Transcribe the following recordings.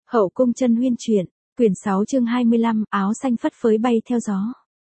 Hậu cung chân huyên truyện, quyển 6 chương 25, áo xanh phất phới bay theo gió.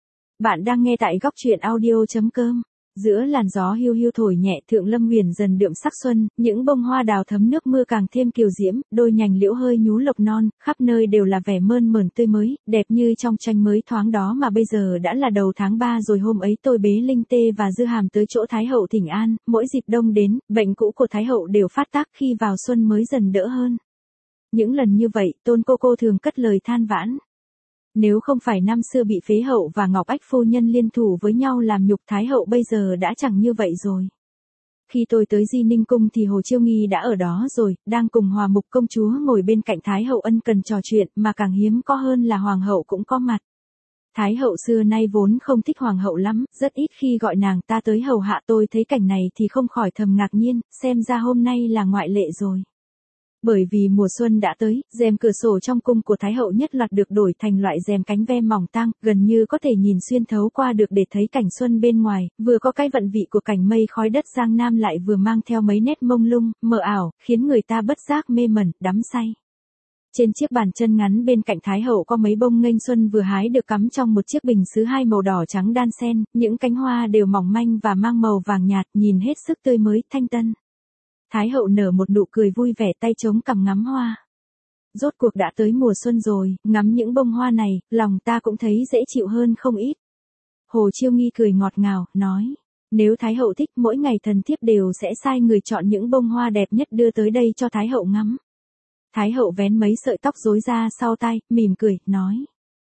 Bạn đang nghe tại góc truyện audio.com. Giữa làn gió hiu hiu thổi nhẹ, Thượng Lâm Huyền dần đượm sắc xuân, những bông hoa đào thấm nước mưa càng thêm kiều diễm, đôi nhành liễu hơi nhú lộc non, khắp nơi đều là vẻ mơn mởn tươi mới, đẹp như trong tranh mới thoáng đó mà bây giờ đã là đầu tháng 3 rồi. Hôm ấy tôi bế Linh Tê và Dư Hàm tới chỗ Thái hậu thỉnh an, mỗi dịp đông đến, bệnh cũ của Thái hậu đều phát tác, khi vào xuân mới dần đỡ hơn. Những lần như vậy, Tôn cô thường cất lời than vãn. Nếu không phải năm xưa bị Phế hậu và Ngọc Ách phu nhân liên thủ với nhau làm nhục, Thái hậu bây giờ đã chẳng như vậy rồi. Khi tôi tới Di Ninh cung thì Hồ Chiêu Nghi đã ở đó rồi, đang cùng Hòa Mục công chúa ngồi bên cạnh Thái hậu ân cần trò chuyện, mà càng hiếm có hơn là Hoàng hậu cũng có mặt. Thái hậu xưa nay vốn không thích Hoàng hậu lắm, rất ít khi gọi nàng ta tới hầu hạ. Tôi thấy cảnh này thì không khỏi thầm ngạc nhiên, xem ra hôm nay là ngoại lệ rồi. Bởi vì mùa xuân đã tới, rèm cửa sổ trong cung của Thái hậu nhất loạt được đổi thành loại rèm cánh ve mỏng tang, gần như có thể nhìn xuyên thấu qua được để thấy cảnh xuân bên ngoài, vừa có cái vận vị của cảnh mây khói đất Giang Nam, lại vừa mang theo mấy nét mông lung, mờ ảo, khiến người ta bất giác mê mẩn, đắm say. Trên chiếc bàn chân ngắn bên cạnh Thái hậu có mấy bông nghênh xuân vừa hái được cắm trong một chiếc bình sứ hai màu đỏ trắng đan xen, những cánh hoa đều mỏng manh và mang màu vàng nhạt, nhìn hết sức tươi mới, thanh tân. Thái hậu nở một nụ cười vui vẻ, tay chống cằm ngắm hoa. Rốt cuộc đã tới mùa xuân rồi, ngắm những bông hoa này, lòng ta cũng thấy dễ chịu hơn không ít. Hồ Chiêu Nghi cười ngọt ngào, nói, nếu Thái hậu thích, mỗi ngày thần thiếp đều sẽ sai người chọn những bông hoa đẹp nhất đưa tới đây cho Thái hậu ngắm. Thái hậu vén mấy sợi tóc rối ra sau tai, mỉm cười, nói,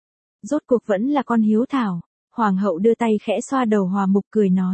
rốt cuộc vẫn là con hiếu thảo. Hoàng hậu đưa tay khẽ xoa đầu Hòa Mục, cười nói,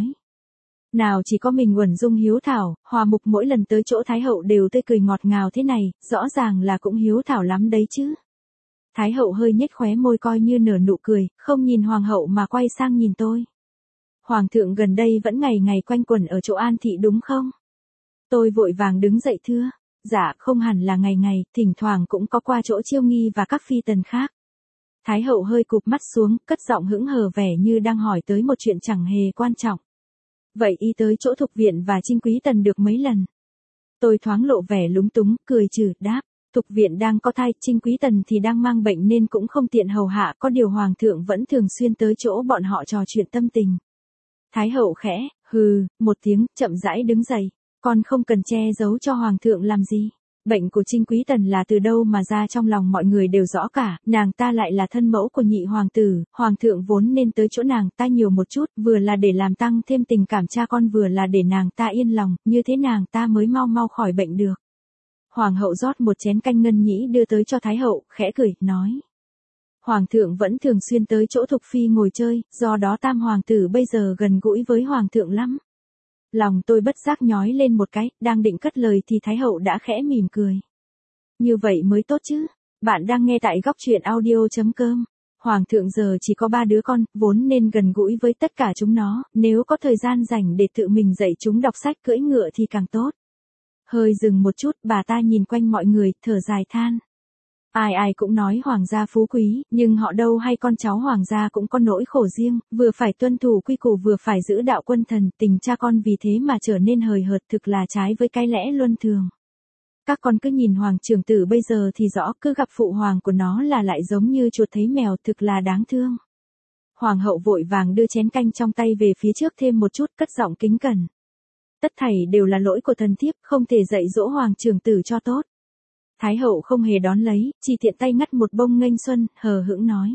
nào chỉ có mình Uẩn Dung hiếu thảo. Hòa Mục mỗi lần tới chỗ Thái hậu đều tươi cười ngọt ngào thế này, rõ ràng là cũng hiếu thảo lắm đấy chứ. Thái hậu hơi nhếch khóe môi coi như nở nụ cười, không nhìn Hoàng hậu mà quay sang nhìn tôi. Hoàng thượng gần đây vẫn ngày ngày quanh quẩn ở chỗ An thị đúng không? Tôi vội vàng đứng dậy thưa, dạ không hẳn là ngày ngày, thỉnh thoảng cũng có qua chỗ Chiêu Nghi và các phi tần khác. Thái hậu hơi cụp mắt xuống, cất giọng hững hờ vẻ như đang hỏi tới một chuyện chẳng hề quan trọng. Vậy y tới chỗ Thục Viện và Trinh Quý Tần được mấy lần? Tôi thoáng lộ vẻ lúng túng, cười trừ, đáp, Thục Viện đang có thai, Trinh Quý Tần thì đang mang bệnh nên cũng không tiện hầu hạ, có điều Hoàng thượng vẫn thường xuyên tới chỗ bọn họ trò chuyện tâm tình. Thái hậu khẽ, hừ, một tiếng, chậm rãi đứng dậy, con không cần che giấu cho Hoàng thượng làm gì. Bệnh của Trinh Quý Tần là từ đâu mà ra trong lòng mọi người đều rõ cả, nàng ta lại là thân mẫu của nhị hoàng tử, Hoàng thượng vốn nên tới chỗ nàng ta nhiều một chút, vừa là để làm tăng thêm tình cảm cha con, vừa là để nàng ta yên lòng, như thế nàng ta mới mau mau khỏi bệnh được. Hoàng hậu rót một chén canh ngân nhĩ đưa tới cho Thái hậu, khẽ cười, nói, Hoàng thượng vẫn thường xuyên tới chỗ Thục Phi ngồi chơi, do đó tam hoàng tử bây giờ gần gũi với Hoàng thượng lắm. Lòng tôi bất giác nhói lên một cái, đang định cất lời thì Thái hậu đã khẽ mỉm cười. Như vậy mới tốt chứ. Bạn đang nghe tại góc truyện audio.com. Hoàng thượng giờ chỉ có 3 đứa con, vốn nên gần gũi với tất cả chúng nó, nếu có thời gian rảnh để tự mình dạy chúng đọc sách, cưỡi ngựa thì càng tốt. Hơi dừng một chút, bà ta nhìn quanh mọi người, thở dài than. Ai ai cũng nói hoàng gia phú quý, nhưng họ đâu hay con cháu hoàng gia cũng có nỗi khổ riêng, vừa phải tuân thủ quy củ vừa phải giữ đạo quân thần, tình cha con vì thế mà trở nên hời hợt, thực là trái với cái lẽ luân thường. Các con cứ nhìn hoàng trưởng tử bây giờ thì rõ, cứ gặp phụ hoàng của nó là lại giống như chuột thấy mèo, thực là đáng thương. Hoàng hậu vội vàng đưa chén canh trong tay về phía trước thêm một chút, cất giọng kính cẩn. Tất thảy đều là lỗi của thần thiếp, không thể dạy dỗ hoàng trưởng tử cho tốt. Thái hậu không hề đón lấy, chỉ tiện tay ngắt một bông nghênh xuân, hờ hững nói.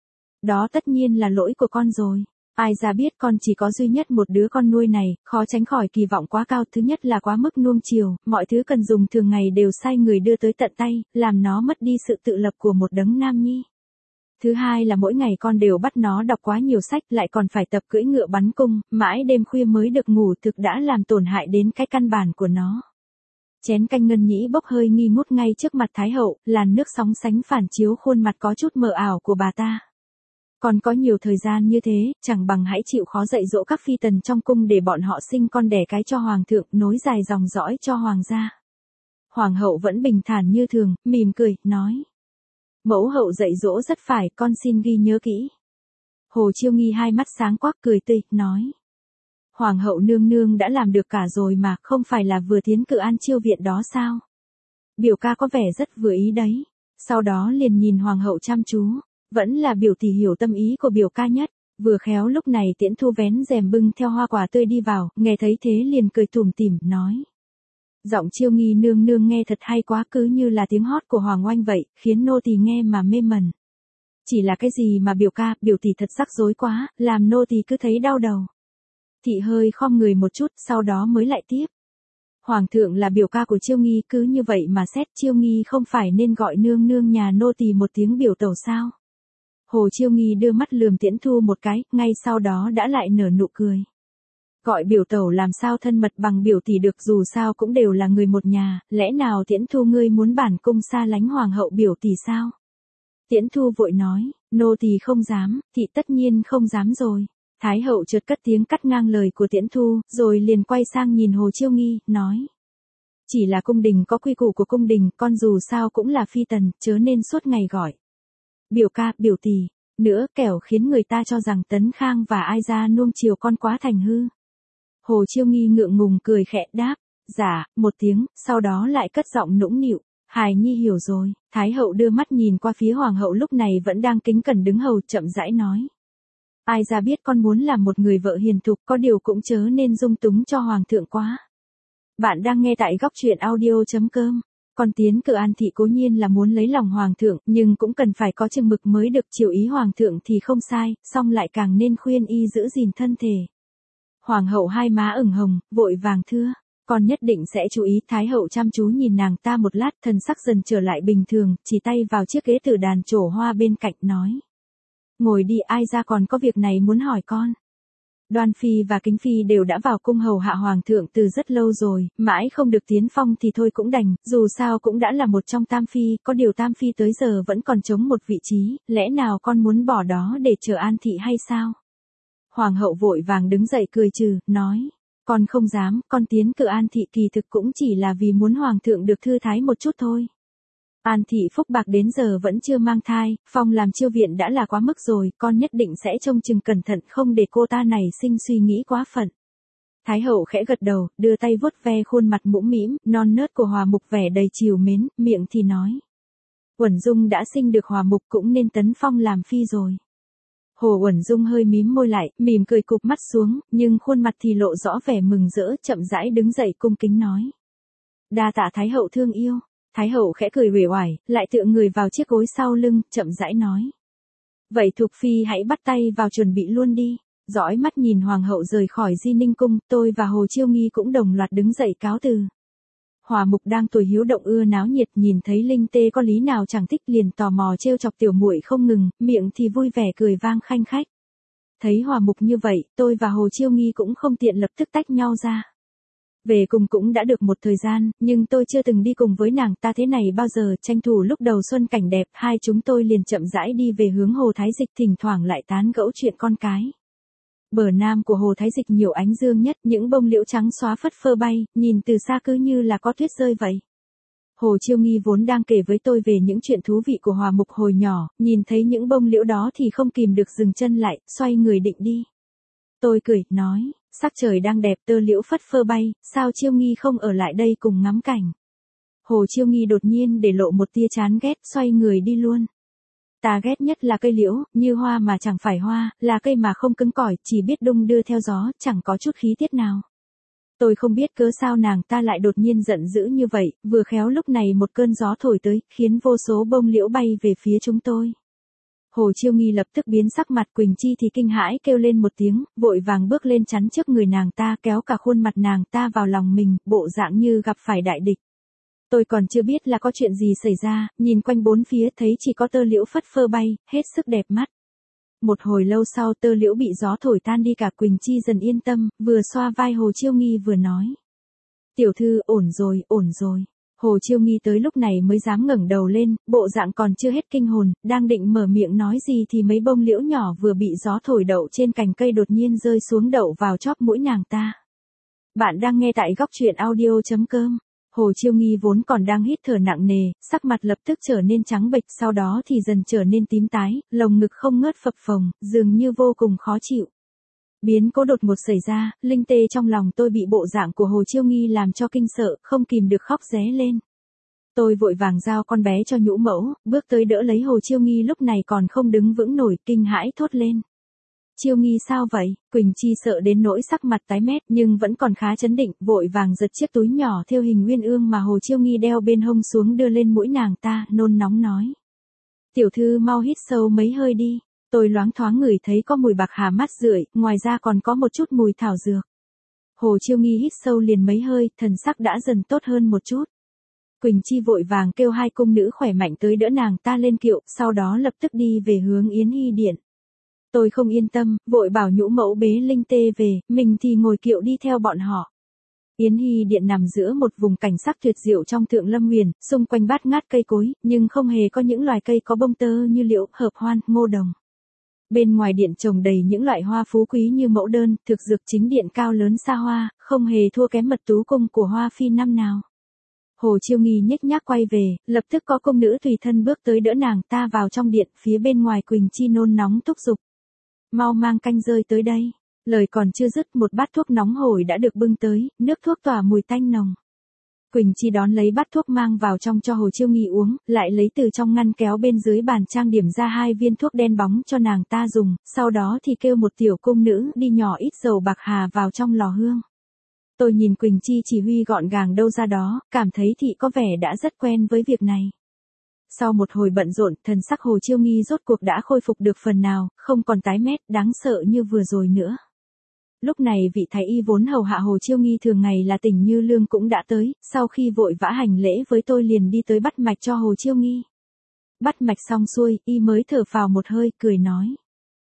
Đó tất nhiên là lỗi của con rồi. Ai ra biết con chỉ có duy nhất một đứa con nuôi này, khó tránh khỏi kỳ vọng quá cao. Thứ nhất là quá mức nuông chiều, mọi thứ cần dùng thường ngày đều sai người đưa tới tận tay, làm nó mất đi sự tự lập của một đấng nam nhi. Thứ hai là mỗi ngày con đều bắt nó đọc quá nhiều sách, lại còn phải tập cưỡi ngựa bắn cung, mãi đêm khuya mới được ngủ, thực đã làm tổn hại đến cái căn bản của nó. Chén canh ngân nhĩ bốc hơi nghi ngút ngay trước mặt Thái hậu, làn nước sóng sánh phản chiếu khuôn mặt có chút mờ ảo của bà ta. Còn có nhiều thời gian như thế, chẳng bằng hãy chịu khó dạy dỗ các phi tần trong cung để bọn họ sinh con đẻ cái cho hoàng thượng, nối dài dòng dõi cho hoàng gia. Hoàng hậu vẫn bình thản như thường, mỉm cười, nói. Mẫu hậu dạy dỗ rất phải, con xin ghi nhớ kỹ. Hồ Chiêu Nghi hai mắt sáng quắc cười tươi, nói. Hoàng hậu nương nương đã làm được cả rồi mà, không phải là vừa tiến cử An Chiêu viện đó sao? Biểu ca có vẻ rất vừa ý đấy. Sau đó liền nhìn hoàng hậu chăm chú, vẫn là biểu tỷ hiểu tâm ý của biểu ca nhất. Vừa khéo lúc này Tiễn Thu vén rèm bưng theo hoa quả tươi đi vào, nghe thấy thế liền cười tủm tỉm, nói. Giọng Chiêu Nghi nương nương nghe thật hay quá, cứ như là tiếng hót của Hoàng Oanh vậy, khiến nô tỳ nghe mà mê mẩn. Chỉ là cái gì mà biểu ca, biểu tỷ thật rắc rối quá, làm nô tỳ cứ thấy đau đầu. Thị hơi khom người một chút, sau đó mới lại tiếp. Hoàng thượng là biểu ca của Chiêu Nghi, cứ như vậy mà xét Chiêu Nghi không phải nên gọi nương nương nhà nô tỳ một tiếng biểu tẩu sao? Hồ Chiêu Nghi đưa mắt lườm Tiễn Thu một cái, ngay sau đó đã lại nở nụ cười. Gọi biểu tẩu làm sao thân mật bằng biểu tỷ được, dù sao cũng đều là người một nhà, lẽ nào Tiễn Thu ngươi muốn bản cung xa lánh hoàng hậu biểu tỷ sao? Tiễn Thu vội nói, nô tỳ không dám, thị tất nhiên không dám rồi. Thái hậu chợt cất tiếng cắt ngang lời của Tiễn Thu, rồi liền quay sang nhìn Hồ Chiêu Nghi, nói. Chỉ là cung đình có quy củ của cung đình, con dù sao cũng là phi tần, chớ nên suốt ngày gọi. Biểu ca, biểu tỷ, nữa kẻo khiến người ta cho rằng Tấn Khang và Ai Gia nuông chiều con quá thành hư. Hồ Chiêu Nghi ngượng ngùng cười khẽ đáp, dạ, một tiếng, sau đó lại cất giọng nũng nịu, hài nhi hiểu rồi. Thái hậu đưa mắt nhìn qua phía hoàng hậu lúc này vẫn đang kính cẩn đứng hầu, chậm rãi nói. Ai Gia biết con muốn làm một người vợ hiền thục, có điều cũng chớ nên dung túng cho hoàng thượng quá. Bạn đang nghe tại góc truyện audio.com. Con tiến cử An thị cố nhiên là muốn lấy lòng hoàng thượng, nhưng cũng cần phải có chừng mực mới được, chiều ý hoàng thượng thì không sai, song lại càng nên khuyên y giữ gìn thân thể. Hoàng hậu hai má ửng hồng, vội vàng thưa, con nhất định sẽ chú ý. Thái hậu chăm chú nhìn nàng ta một lát, thần sắc dần trở lại bình thường, chỉ tay vào chiếc ghế tử đàn trổ hoa bên cạnh, nói. Ngồi đi, Ai Gia còn có việc này muốn hỏi con. Đoan Phi và Kính Phi đều đã vào cung hầu hạ hoàng thượng từ rất lâu rồi, mãi không được tiến phong thì thôi cũng đành, dù sao cũng đã là một trong tam phi, có điều tam phi tới giờ vẫn còn trống một vị trí, lẽ nào con muốn bỏ đó để chờ An thị hay sao? Hoàng hậu vội vàng đứng dậy cười trừ, nói, con không dám, con tiến cử An thị kỳ thực cũng chỉ là vì muốn hoàng thượng được thư thái một chút thôi. An thị phúc bạc đến giờ vẫn chưa mang thai, phong làm chiêu viện đã là quá mức rồi, con nhất định sẽ trông chừng cẩn thận không để cô ta này sinh suy nghĩ quá phận. Thái hậu khẽ gật đầu, đưa tay vuốt ve khuôn mặt mũm mĩm, non nớt của Hòa Mục vẻ đầy trìu mến, miệng thì nói. Uẩn Dung đã sinh được Hòa Mục cũng nên tấn phong làm phi rồi. Hồ Uẩn Dung hơi mím môi lại, mỉm cười cụp mắt xuống, nhưng khuôn mặt thì lộ rõ vẻ mừng rỡ, chậm rãi đứng dậy cung kính nói. Đa tạ Thái hậu thương yêu. Thái hậu khẽ cười uể oải, lại tựa người vào chiếc gối sau lưng, chậm rãi nói. Vậy Thục Phi hãy bắt tay vào chuẩn bị luôn đi. Dõi mắt nhìn hoàng hậu rời khỏi Di Ninh cung, tôi và Hồ Chiêu Nghi cũng đồng loạt đứng dậy cáo từ. Hòa Mục đang tuổi hiếu động ưa náo nhiệt, nhìn thấy Linh Tê có lý nào chẳng thích liền tò mò trêu chọc tiểu muội không ngừng, miệng thì vui vẻ cười vang khanh khách. Thấy Hòa Mục như vậy, tôi và Hồ Chiêu Nghi cũng không tiện lập tức tách nhau ra. Về cùng cũng đã được một thời gian, nhưng tôi chưa từng đi cùng với nàng ta thế này bao giờ, tranh thủ lúc đầu xuân cảnh đẹp, hai chúng tôi liền chậm rãi đi về hướng Hồ Thái Dịch, thỉnh thoảng lại tán gẫu chuyện con cái. Bờ nam của Hồ Thái Dịch nhiều ánh dương nhất, những bông liễu trắng xóa phất phơ bay, nhìn từ xa cứ như là có tuyết rơi vậy. Hồ Chiêu Nghi vốn đang kể với tôi về những chuyện thú vị của Hòa Mục hồi nhỏ, nhìn thấy những bông liễu đó thì không kìm được dừng chân lại, xoay người định đi. Tôi cười, nói, sắc trời đang đẹp, tơ liễu phất phơ bay, sao Chiêu Nghi không ở lại đây cùng ngắm cảnh. Hồ Chiêu Nghi đột nhiên để lộ một tia chán ghét, xoay người đi luôn. Ta ghét nhất là cây liễu, như hoa mà chẳng phải hoa, là cây mà không cứng cỏi, chỉ biết đung đưa theo gió, chẳng có chút khí tiết nào. Tôi không biết cớ sao nàng ta lại đột nhiên giận dữ như vậy, vừa khéo lúc này một cơn gió thổi tới, khiến vô số bông liễu bay về phía chúng tôi. Hồ Chiêu Nghi lập tức biến sắc mặt, Quỳnh Chi thì kinh hãi kêu lên một tiếng, vội vàng bước lên chắn trước người nàng ta, kéo cả khuôn mặt nàng ta vào lòng mình, bộ dạng như gặp phải đại địch. Tôi còn chưa biết là có chuyện gì xảy ra, nhìn quanh bốn phía thấy chỉ có tơ liễu phất phơ bay, hết sức đẹp mắt. Một hồi lâu sau tơ liễu bị gió thổi tan đi cả, Quỳnh Chi dần yên tâm, vừa xoa vai Hồ Chiêu Nghi vừa nói. Tiểu thư, ổn rồi, ổn rồi. Hồ Chiêu Nghi tới lúc này mới dám ngẩng đầu lên, bộ dạng còn chưa hết kinh hồn, đang định mở miệng nói gì thì mấy bông liễu nhỏ vừa bị gió thổi đậu trên cành cây đột nhiên rơi xuống đậu vào chóp mũi nàng ta. Bạn đang nghe tại góc truyện audio.com. Hồ Chiêu Nghi vốn còn đang hít thở nặng nề, sắc mặt lập tức trở nên trắng bệch, sau đó thì dần trở nên tím tái, lồng ngực không ngớt phập phồng, dường như vô cùng khó chịu. Biến cố đột ngột xảy ra, Linh Tê trong lòng tôi bị bộ dạng của Hồ Chiêu Nghi làm cho kinh sợ, không kìm được khóc ré lên. Tôi vội vàng giao con bé cho nhũ mẫu, bước tới đỡ lấy Hồ Chiêu Nghi lúc này còn không đứng vững nổi, kinh hãi thốt lên. Chiêu Nghi sao vậy? Quỳnh Chi sợ đến nỗi sắc mặt tái mét nhưng vẫn còn khá trấn định, vội vàng giật chiếc túi nhỏ thêu hình uyên ương mà Hồ Chiêu Nghi đeo bên hông xuống đưa lên mũi nàng ta, nôn nóng nói. Tiểu thư mau hít sâu mấy hơi đi. Tôi loáng thoáng ngửi thấy có mùi bạc hà mát rượi, ngoài ra còn có một chút mùi thảo dược. Hồ Chiêu Nghi hít sâu liền mấy hơi, thần sắc đã dần tốt hơn một chút. Quỳnh Chi vội vàng kêu hai cung nữ khỏe mạnh tới đỡ nàng ta lên kiệu, sau đó lập tức đi về hướng Yến Hy Điện. Tôi không yên tâm, vội bảo nhũ mẫu bế Linh Tê về, mình thì ngồi kiệu đi theo bọn họ. Yến Hy Điện nằm giữa một vùng cảnh sắc tuyệt diệu trong Thượng Lâm Huyền, xung quanh bát ngát cây cối, nhưng không hề có những loài cây có bông tơ như liễu, hợp hoan, ngô đồng. Bên ngoài điện trồng đầy những loại hoa phú quý như mẫu đơn, thực dược chính điện cao lớn xa hoa, không hề thua kém mật tú cung của Hoa Phi năm nào. Hồ Chiêu Nghi nhếch nhác quay về, lập tức có công nữ tùy thân bước tới đỡ nàng ta vào trong điện, phía bên ngoài Quỳnh Chi nôn nóng thúc giục. Mau mang canh rơi tới đây. Lời còn chưa dứt, một bát thuốc nóng hổi đã được bưng tới, nước thuốc tỏa mùi tanh nồng. Quỳnh Chi đón lấy bát thuốc mang vào trong cho Hồ Chiêu Nghi uống, lại lấy từ trong ngăn kéo bên dưới bàn trang điểm ra 2 viên thuốc đen bóng cho nàng ta dùng, sau đó thì kêu một tiểu cung nữ đi nhỏ ít dầu bạc hà vào trong lò hương. Tôi nhìn Quỳnh Chi chỉ huy gọn gàng đâu ra đó, cảm thấy thị có vẻ đã rất quen với việc này. Sau một hồi bận rộn, thần sắc Hồ Chiêu Nghi rốt cuộc đã khôi phục được phần nào, không còn tái mét, đáng sợ như vừa rồi nữa. Lúc này vị thái y vốn hầu hạ Hồ Chiêu Nghi thường ngày là Tỉnh Như Lương cũng đã tới, sau khi vội vã hành lễ với tôi liền đi tới bắt mạch cho Hồ Chiêu Nghi. Bắt mạch xong xuôi, y mới thở phào một hơi, cười nói.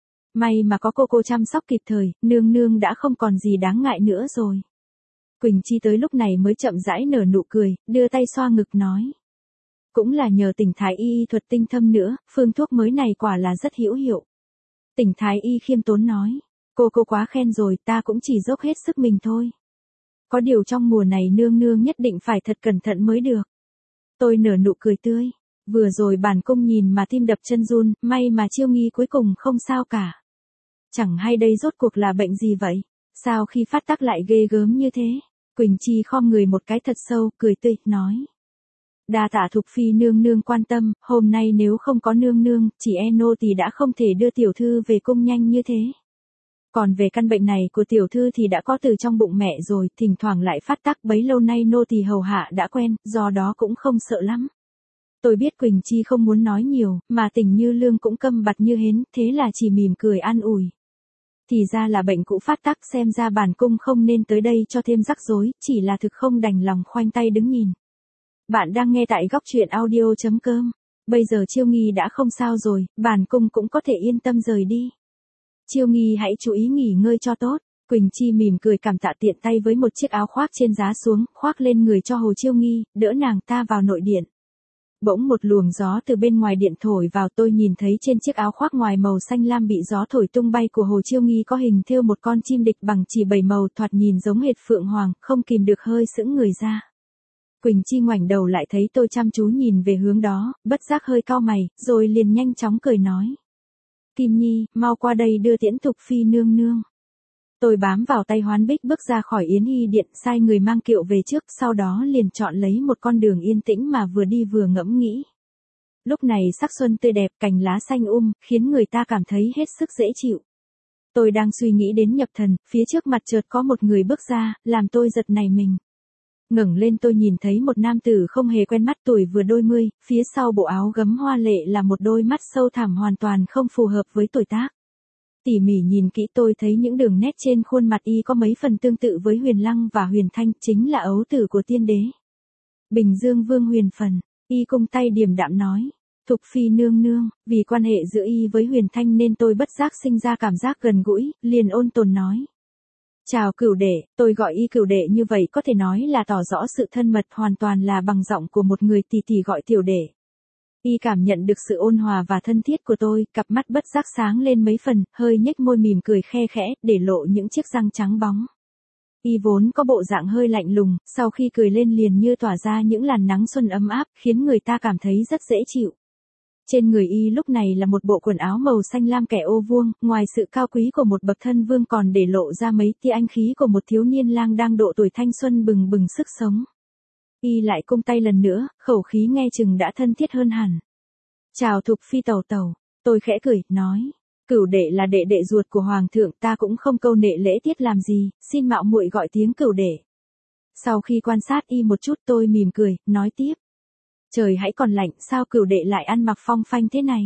May mà có cô chăm sóc kịp thời, nương nương đã không còn gì đáng ngại nữa rồi. Quỳnh Chi tới lúc này mới chậm rãi nở nụ cười, đưa tay xoa ngực nói. Cũng là nhờ Tỉnh thái y thuật tinh thâm nữa, phương thuốc mới này quả là rất hữu hiệu. Tỉnh thái y khiêm tốn nói. Cô quá khen rồi, ta cũng chỉ dốc hết sức mình thôi. Có điều trong mùa này nương nương nhất định phải thật cẩn thận mới được. Tôi nở nụ cười tươi. Vừa rồi bản cung nhìn mà tim đập chân run, may mà Chiêu Nghi cuối cùng không sao cả. Chẳng hay đây rốt cuộc là bệnh gì vậy? Sao khi phát tác lại ghê gớm như thế? Quỳnh Chi khom người một cái thật sâu, cười tươi, nói. Đa tạ Thục Phi nương nương quan tâm, hôm nay nếu không có nương nương, chỉ e nô tỳ đã không thể đưa tiểu thư về cung nhanh như thế. Còn về căn bệnh này của tiểu thư thì đã có từ trong bụng mẹ rồi, thỉnh thoảng lại phát tác, bấy lâu nay nô tỳ hầu hạ đã quen, do đó cũng không sợ lắm. Tôi biết Quỳnh Chi không muốn nói nhiều, mà Tỉnh Như Lương cũng câm bặt như hến, thế là chỉ mỉm cười an ủi. Thì ra là bệnh cũ phát tác, xem ra bản cung không nên tới đây cho thêm rắc rối, chỉ là thực không đành lòng khoanh tay đứng nhìn. Bạn đang nghe tại góc truyện audio.com. Bây giờ Chiêu Nghi đã không sao rồi, bản cung cũng có thể yên tâm rời đi. Chiêu Nghi hãy chú ý nghỉ ngơi cho tốt. Quỳnh Chi mỉm cười cảm tạ, tiện tay với một chiếc áo khoác trên giá xuống, khoác lên người cho Hồ Chiêu Nghi, đỡ nàng ta vào nội điện. Bỗng một luồng gió từ bên ngoài điện thổi vào, tôi nhìn thấy trên chiếc áo khoác ngoài màu xanh lam bị gió thổi tung bay của Hồ Chiêu Nghi có hình thêu một con chim địch bằng chỉ 7 màu, thoạt nhìn giống hệt phượng hoàng, không kìm được hơi sững người ra. Quỳnh Chi ngoảnh đầu lại thấy tôi chăm chú nhìn về hướng đó, bất giác hơi cau mày, rồi liền nhanh chóng cười nói. Kim Nhi, mau qua đây đưa tiễn Thục Phi nương nương. Tôi bám vào tay Hoán Bích bước ra khỏi Yến Hy Điện, sai người mang kiệu về trước, sau đó liền chọn lấy một con đường yên tĩnh mà vừa đi vừa ngẫm nghĩ. Lúc này sắc xuân tươi đẹp, cành lá xanh khiến người ta cảm thấy hết sức dễ chịu. Tôi đang suy nghĩ đến nhập thần, phía trước mặt chợt có một người bước ra, làm tôi giật nảy mình. Ngẩng lên tôi nhìn thấy một nam tử không hề quen mắt, tuổi vừa đôi mươi, phía sau bộ áo gấm hoa lệ là một đôi mắt sâu thẳm hoàn toàn không phù hợp với tuổi tác. Tỉ mỉ nhìn kỹ tôi thấy những đường nét trên khuôn mặt y có mấy phần tương tự với Huyền Lăng và Huyền Thanh, chính là ấu tử của tiên đế. Bình Dương Vương Huyền Phần, y cung tay điềm đạm nói. Thục Phi nương nương, vì quan hệ giữa y với Huyền Thanh nên tôi bất giác sinh ra cảm giác gần gũi, liền ôn tồn nói. Chào Cửu đệ, tôi gọi y Cửu đệ như vậy có thể nói là tỏ rõ sự thân mật, hoàn toàn là bằng giọng của một người tỷ tỷ gọi tiểu đệ. Y cảm nhận được sự ôn hòa và thân thiết của tôi, cặp mắt bất giác sáng lên mấy phần, hơi nhếch môi mỉm cười khe khẽ, để lộ những chiếc răng trắng bóng. Y vốn có bộ dạng hơi lạnh lùng, sau khi cười lên liền như tỏa ra những làn nắng xuân ấm áp, khiến người ta cảm thấy rất dễ chịu. Trên người y lúc này là một bộ quần áo màu xanh lam kẻ ô vuông, ngoài sự cao quý của một bậc thân vương còn để lộ ra mấy tia anh khí của một thiếu niên lang đang độ tuổi thanh xuân bừng bừng sức sống. Y lại cung tay lần nữa, khẩu khí nghe chừng đã thân thiết hơn hẳn. Chào Thục Phi tẩu tẩu, tôi khẽ cười, nói. Cửu đệ là đệ đệ ruột của hoàng thượng, ta cũng không câu nệ lễ tiết làm gì, xin mạo muội gọi tiếng cửu đệ. Sau khi quan sát Y một chút tôi mỉm cười, nói tiếp. Trời hãy còn lạnh, sao cửu đệ lại ăn mặc phong phanh thế này?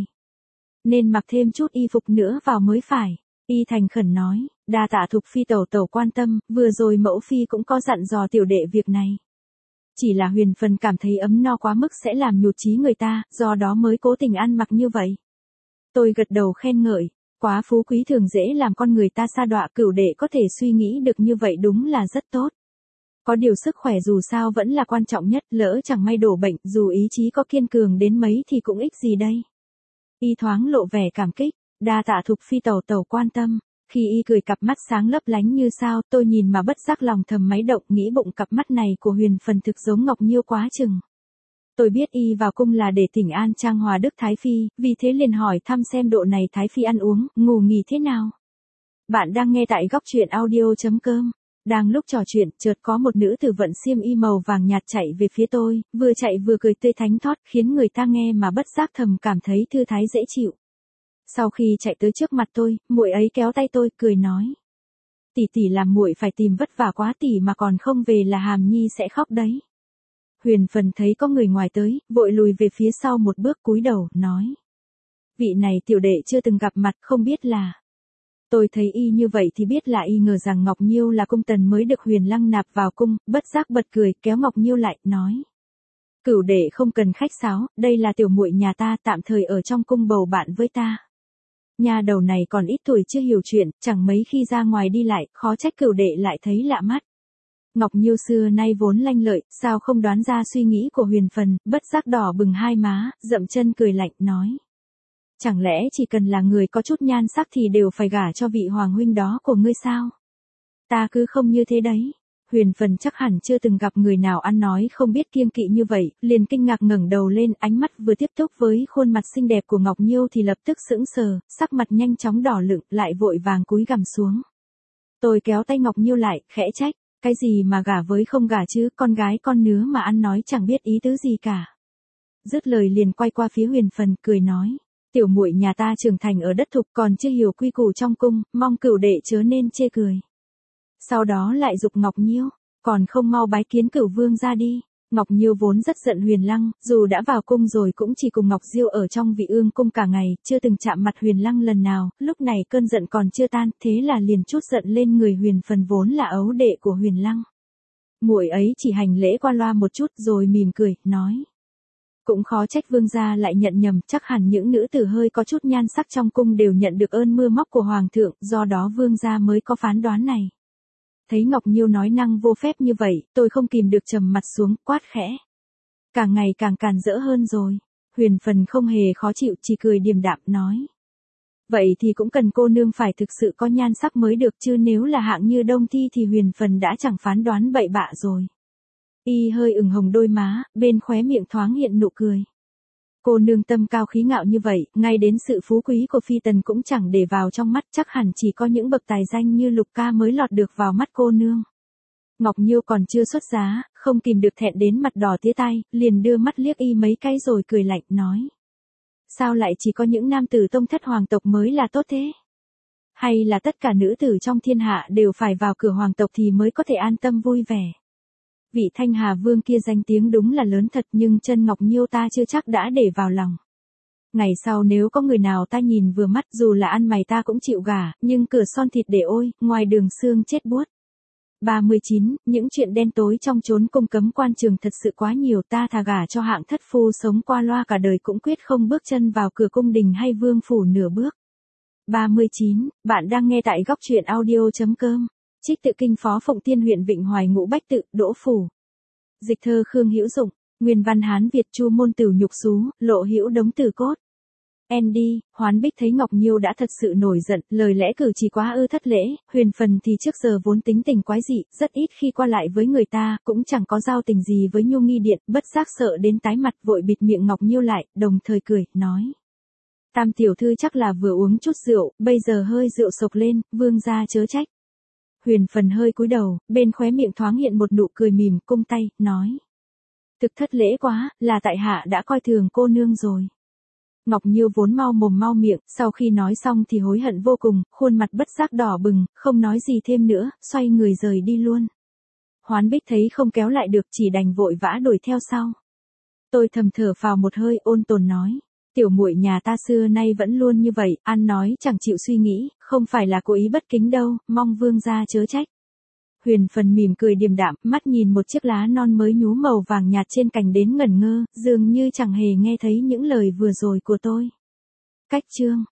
Nên mặc thêm chút y phục nữa vào mới phải. Y thành khẩn nói, đa tạ Thục Phi tẩu tẩu quan tâm, vừa rồi mẫu phi cũng có dặn dò tiểu đệ việc này. Chỉ là Huyền Phần cảm thấy ấm no quá mức sẽ làm nhụt chí người ta, do đó mới cố tình ăn mặc như vậy. Tôi gật đầu khen ngợi, quá phú quý thường dễ làm con người ta sa đọa, cửu đệ có thể suy nghĩ được như vậy đúng là rất tốt. Có điều sức khỏe dù sao vẫn là quan trọng nhất, lỡ chẳng may đổ bệnh, dù ý chí có kiên cường đến mấy thì cũng ích gì đây. Y thoáng lộ vẻ cảm kích, đa tạ Thục Phi tẩu tẩu quan tâm. Khi Y cười cặp mắt sáng lấp lánh như sao, tôi nhìn mà bất giác lòng thầm máy động, nghĩ bụng cặp mắt này của Huyền Phần thực giống Ngọc Nhiêu quá chừng. Tôi biết Y vào cung là để thỉnh an Trang Hòa Đức Thái Phi, vì thế liền hỏi thăm xem độ này Thái Phi ăn uống, ngủ nghỉ thế nào. Bạn đang nghe tại góc truyện audio.com. Đang lúc trò chuyện, chợt có một nữ tử vận xiêm y màu vàng nhạt chạy về phía tôi, vừa chạy vừa cười tươi thánh thót, khiến người ta nghe mà bất giác thầm cảm thấy thư thái dễ chịu. Sau khi chạy tới trước mặt tôi, muội ấy kéo tay tôi, cười nói: "Tỷ tỷ làm muội phải tìm vất vả quá, tỷ mà còn không về là Hàm Nhi sẽ khóc đấy." Huyền Phần thấy có người ngoài tới, vội lùi về phía sau một bước, cúi đầu, nói: "Vị này tiểu đệ chưa từng gặp mặt, không biết là..." Tôi thấy Y như vậy thì biết là Y ngờ rằng Ngọc Nhiêu là cung tần mới được Huyền Lăng nạp vào cung, bất giác bật cười, kéo Ngọc Nhiêu lại, nói: "Cửu đệ không cần khách sáo, đây là tiểu muội nhà ta, tạm thời ở trong cung bầu bạn với ta." Nhà đầu này còn ít tuổi chưa hiểu chuyện, chẳng mấy khi ra ngoài đi lại, khó trách cửu đệ lại thấy lạ mắt. Ngọc Nhiêu xưa nay vốn lanh lợi, sao không đoán ra suy nghĩ của Huyền Phần, bất giác đỏ bừng hai má, dậm chân cười lạnh, nói: "Chẳng lẽ chỉ cần là người có chút nhan sắc thì đều phải gả cho vị hoàng huynh đó của ngươi sao? Ta cứ không như thế đấy." Huyền Phần chắc hẳn chưa từng gặp người nào ăn nói không biết kiêng kỵ như vậy, liền kinh ngạc ngẩng đầu lên, ánh mắt vừa tiếp xúc với khuôn mặt xinh đẹp của Ngọc Nhiêu thì lập tức sững sờ, sắc mặt nhanh chóng đỏ lựng, lại vội vàng cúi gằm xuống. Tôi kéo tay Ngọc Nhiêu lại, khẽ trách: "Cái gì mà gả với không gả chứ, con gái con nứa mà ăn nói chẳng biết ý tứ gì cả." Dứt lời liền quay qua phía Huyền Phần, cười nói: "Tiểu muội nhà ta trưởng thành ở đất thục, còn chưa hiểu quy củ trong cung, mong cửu đệ chớ nên chê cười." Sau đó lại giục Ngọc Nhiêu: "Còn không mau bái kiến cửu vương ra đi." Ngọc Nhiêu vốn rất giận Huyền Lăng, dù đã vào cung rồi cũng chỉ cùng Ngọc Diêu ở trong Vị Ương cung cả ngày, chưa từng chạm mặt Huyền Lăng lần nào, lúc này cơn giận còn chưa tan, thế là liền trút giận lên người Huyền Phần vốn là ấu đệ của Huyền Lăng. Muội ấy chỉ hành lễ qua loa một chút rồi mỉm cười, nói: "Cũng khó trách vương gia lại nhận nhầm, chắc hẳn những nữ tử hơi có chút nhan sắc trong cung đều nhận được ơn mưa móc của hoàng thượng, do đó vương gia mới có phán đoán này." Thấy Ngọc Nhiêu nói năng vô phép như vậy, tôi không kìm được trầm mặt xuống, quát khẽ: "Càng ngày càng càn rỡ hơn rồi." Huyền Phần không hề khó chịu, chỉ cười điềm đạm, nói: "Vậy thì cũng cần cô nương phải thực sự có nhan sắc mới được chứ, nếu là hạng như Đông Thi thì Huyền Phần đã chẳng phán đoán bậy bạ rồi." Y hơi ửng hồng đôi má, bên khóe miệng thoáng hiện nụ cười. Cô nương tâm cao khí ngạo như vậy, ngay đến sự phú quý của phi tần cũng chẳng để vào trong mắt, chắc hẳn chỉ có những bậc tài danh như Lục ca mới lọt được vào mắt cô nương. Ngọc Nhiêu còn chưa xuất giá, không kìm được thẹn đến mặt đỏ tía tai, liền đưa mắt liếc Y mấy cái rồi cười lạnh, nói: "Sao lại chỉ có những nam tử tông thất hoàng tộc mới là tốt thế? Hay là tất cả nữ tử trong thiên hạ đều phải vào cửa hoàng tộc thì mới có thể an tâm vui vẻ? Vị Thanh Hà Vương kia danh tiếng đúng là lớn thật, nhưng chân Ngọc Nhiêu ta chưa chắc đã để vào lòng. Ngày sau nếu có người nào ta nhìn vừa mắt, dù là ăn mày ta cũng chịu gả, nhưng cửa son thịt để ôi, ngoài đường xương chết buốt." 39. Những chuyện đen tối trong chốn cung cấm quan trường thật sự quá nhiều, ta thà gả cho hạng thất phu sống qua loa cả đời cũng quyết không bước chân vào cửa cung đình hay vương phủ nửa bước. 39. Bạn đang nghe tại góc truyện audio.com. Trích tự kinh Phó Phụng Tiên huyện Vịnh Hoài Ngũ Bách Tự, Đỗ Phủ. Dịch thơ Khương Hữu Dụng. Nguyên văn Hán Việt Chu Môn Tửu Nhục Xú, Lộ Hữu Đống Tử Cốt. Andy, Hoán Bích thấy Ngọc Nhiêu đã thật sự nổi giận, lời lẽ cử chỉ quá ư thất lễ, Huyền Phần thì trước giờ vốn tính tình quái dị, rất ít khi qua lại với người ta, cũng chẳng có giao tình gì với Nhu Nghi Điện, bất giác sợ đến tái mặt, vội bịt miệng Ngọc Nhiêu lại, đồng thời cười, nói: "Tam tiểu thư chắc là vừa uống chút rượu, bây giờ hơi rượu sộc lên, vương gia chớ trách." Huyền Phần hơi cúi đầu, bên khóe miệng thoáng hiện một nụ cười mỉm, cung tay, nói: Thực thất lễ quá, là tại hạ đã coi thường cô nương rồi. Ngọc Nhiêu vốn mau mồm mau miệng, sau khi nói xong thì hối hận vô cùng, khuôn mặt bất giác đỏ bừng, không nói gì thêm nữa, xoay người rời đi luôn. Hoán Bích thấy không kéo lại được chỉ đành vội vã đuổi theo sau. Tôi thầm thở phào một hơi, ôn tồn nói. Tiểu muội nhà ta xưa nay vẫn luôn như vậy, ăn nói chẳng chịu suy nghĩ, không phải là cố ý bất kính đâu, mong vương gia chớ trách. Huyền Phần mỉm cười điềm đạm, mắt nhìn một chiếc lá non mới nhú màu vàng nhạt trên cành đến ngẩn ngơ, dường như chẳng hề nghe thấy những lời vừa rồi của tôi. Cách chương